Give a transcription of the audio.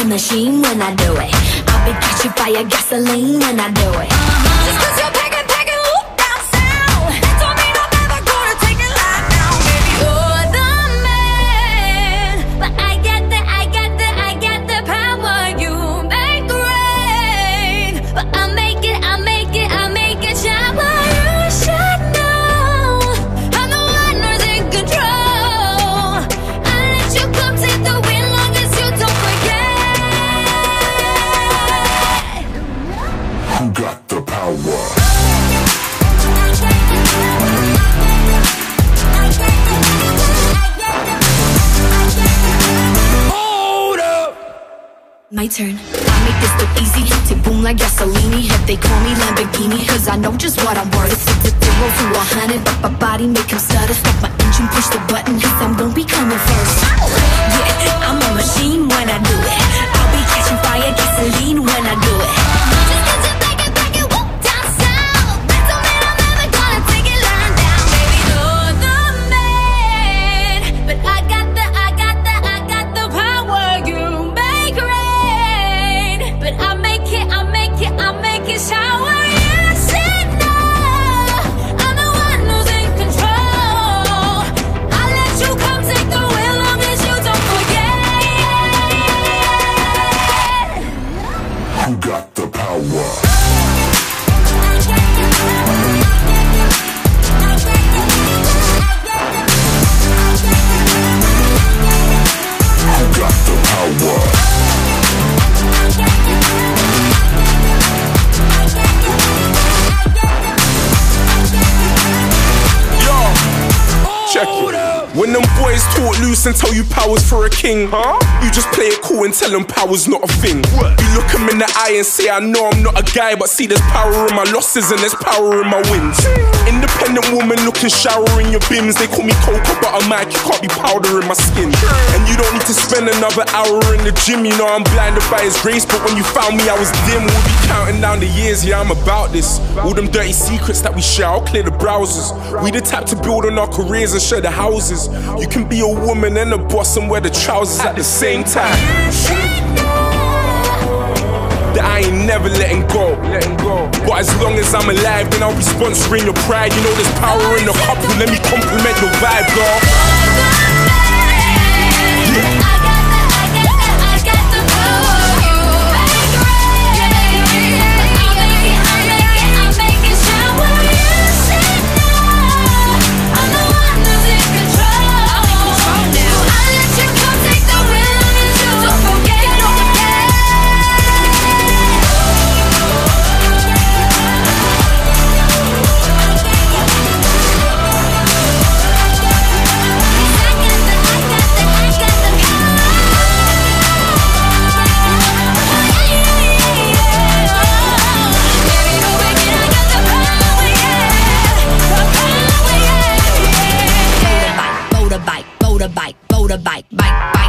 machine when I do it. I'll be catching fire, gasoline when I do it. Just 'cause you're packing, whoop, down south, that don't mean I'm never gonna take it lying down. Baby, you're the man, but I got the power. You make rain, but I'll make it shower. You should know I'm the one who's in control. I'll let you come take the wheel long as you don't forget. Who got the power? Hold up! My turn. I make this look easy, to boom like gasoline. If they call me Lamborghini, 'cause I know just what I'm worth. It's 0 to 100, but my body make him stutter. Stop my engine, push the button, 'cause I'm gon' be coming first. Yeah, I'm a machine when I do it. I'll be catching fire, gasoline when I do it. Just 'cause you're packing, whoop, down south, that don't mean I'm never gonna take it lying down. Baby, you're the man, but I got the power. You make rain, but I'll make it shower. You should know I'm the one who's in control. I'll let you come take the wheel long as you don't forget. Who got the power? Who got the power? Check it. When them boys talk loose and tell you power's for a king, you just play it cool and tell them power's not a thing. You look them in the eye and say, I know I'm not a guy, but see there's power in my losses and there's power in my wins. Independent woman looking shower in your bins. They call me Cocoa Butter Mike, you can't be powder in my skin. And you don't need to spend another hour in the gym. You know I'm blinded by his grace, but when you found me I was dim. We'll be counting down the years, yeah I'm about this. All them dirty secrets that we share, I'll clear the browsers. We the type to build on our careers and share the houses. You can be a woman and a boss and wear the trousers at the same time. That I ain't never letting go. But as long as I'm alive, then I'll be sponsoring your pride. You know there's power in the couple, let me compliment your vibe, girl. Motorbike,